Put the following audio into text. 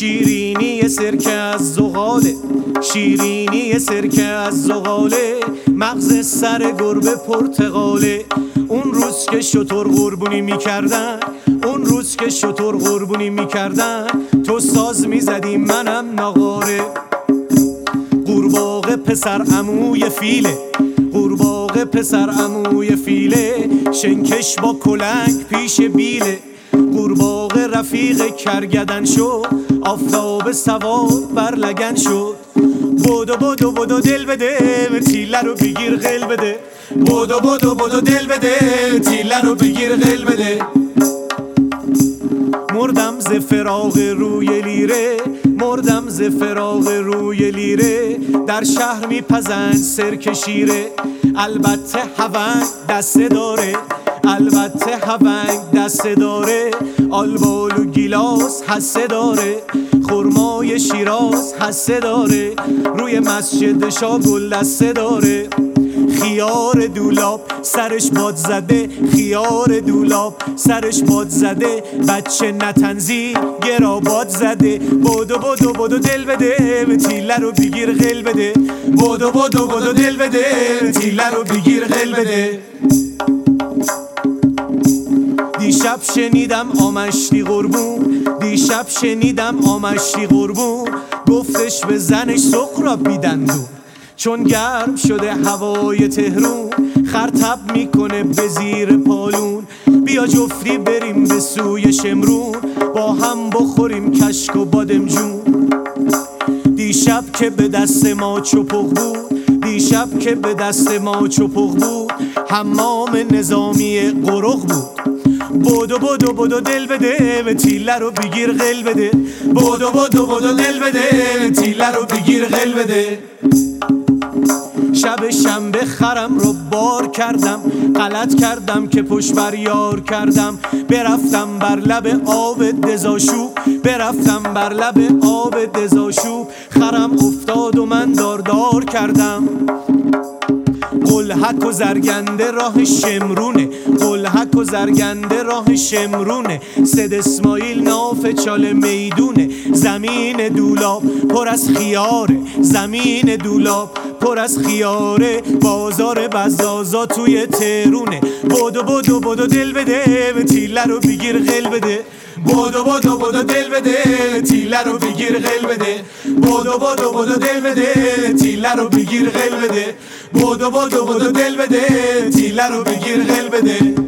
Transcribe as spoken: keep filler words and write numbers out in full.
شیرینی سرکه از زغاله، شیرینی سرکه از زغاله، مغز سر گربه پرتقاله. اون روز که شتر قربونی میکردن، اون روز که شتر قربونی میکردن، تو ساز میزدی منم ناقاره. قورباغه پسر عموی فیله، قورباغه پسر عموی فیله، شنکش با کلنگ پیش بیله. قورباغه رفیق کرگدن شد، آفتاب سوار بر لگن شد. بودو بودو بودو دل بده، تیله رو بگیر قل بده. بودو بودو بودو دل بده، تیله رو بگیر قل بده. مردم ز فراق روی لیره، مردم ز فراق روی لیره. در شهر میپزند سرکه شیره، البته هونگ دسته داره، البته هونگ دسته داره. آلبال و گیلاس حسه داره، خرمای شیراز حسه داره. روی مسجد شاه گل دسته داره. خیار دولاب سرش باد زده، خیار دولاب سرش باد زده. بچه نتنزی گراباد زده. بودو بودو بودو دل بده، تیله رو بگیر قل بده. بودو بودو بودو دل بده، تیله رو بگیر قل بده. دیشب شنیدم آمشتی قربون، دیشب شنیدم آمشتی قربون. گفتش به زنش سقراب بیدندون، چون گرم شده هوای تهرون. خرطب میکنه به زیر پالون. بیا جفتی بریم به سوی شمرون، با هم بخوریم کشک و بادمجون. دیشب که به دست ما چپق بود، دیشب که به دست ما چپق بود. حمام نظامی قرق بود. بودو بودو بودو دل بده، تیله رو بگیر قل بده. بودو بودو بودو دل بده، تیله رو بگیر قل بده. شب شنبه خرم رو بار کردم، غلط کردم که پشت بر یار کردم. برفتم بر لب آب دزاشوب، برفتم بر لب آب دزاشوب. خرم افتاد و من دار دار کردم. قلهک و زرگنده راه شمرونه، قلهک و زرگنده راه شمرونه. سید اسماعیل ناف چاله میدونه. زمین دولاب پر از خیاره، زمین دولاب پر از خیاره. بازار بزازا توی تهرونه. بودو بودو بودو دل بده، تیله رو بگیر قل بده. بودو بودو بودو دل بده، تیله رو بگیر قل بده. بودو بودو بودو دل بده، تیله رو بگیر قل بده. بودو بودو بودو دل بده، تیله رو بگیر قل بده.